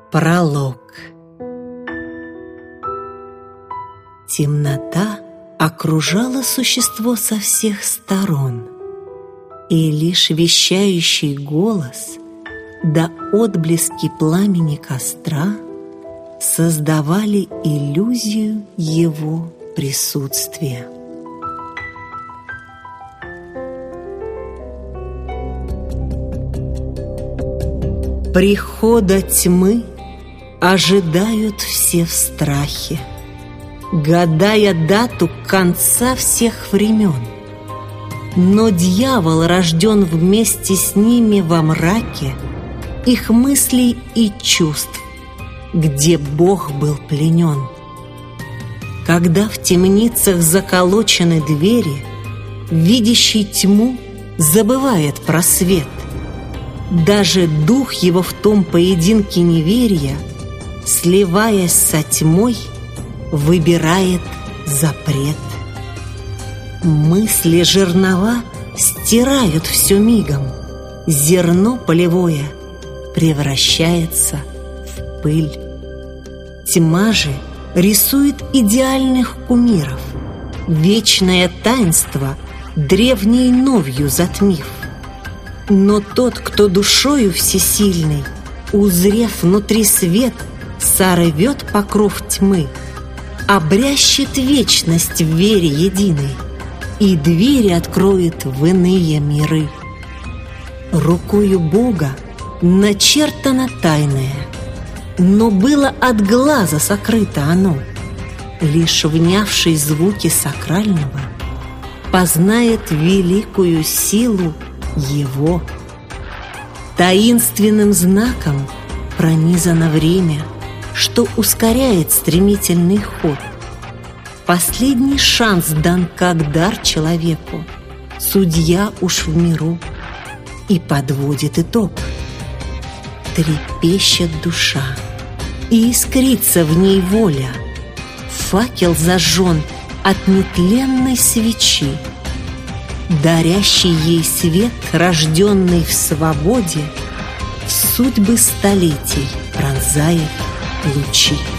Пролог. Темнота окружала существо со всех сторон, и лишь вещающий голос да отблески пламени костра создавали иллюзию его присутствия. Прихода тьмы ожидают все в страхе, гадая дату конца всех времен. Но дьявол рожден вместе с ними во мраке их мыслей и чувств, где Бог был пленен. Когда в темницах заколочены двери, видящий тьму забывает про свет. Даже дух его в том поединке неверия, сливаясь со тьмой, выбирает запрет. Мысли жернова стирают все мигом, зерно полевое превращается в пыль. Тьма же рисует идеальных кумиров, вечное таинство древней новью затмив. Но тот, кто душою всесильный, узрев внутри свет, сорвет покров тьмы, обрящет вечность в вере единой и двери откроет в иные миры. Рукою Бога начертано тайное, но было от глаза сокрыто оно. Лишь внявший звуки сакрального познает великую силу его. Таинственным знаком пронизано время, что ускоряет стремительный ход. Последний шанс дан как дар человеку, судья уж в миру, и подводит итог. Трепещет душа, и искрится в ней воля. Факел зажжен от нетленной свечи, дарящий ей свет, рожденный в свободе, судьбы столетий пронзает лучи.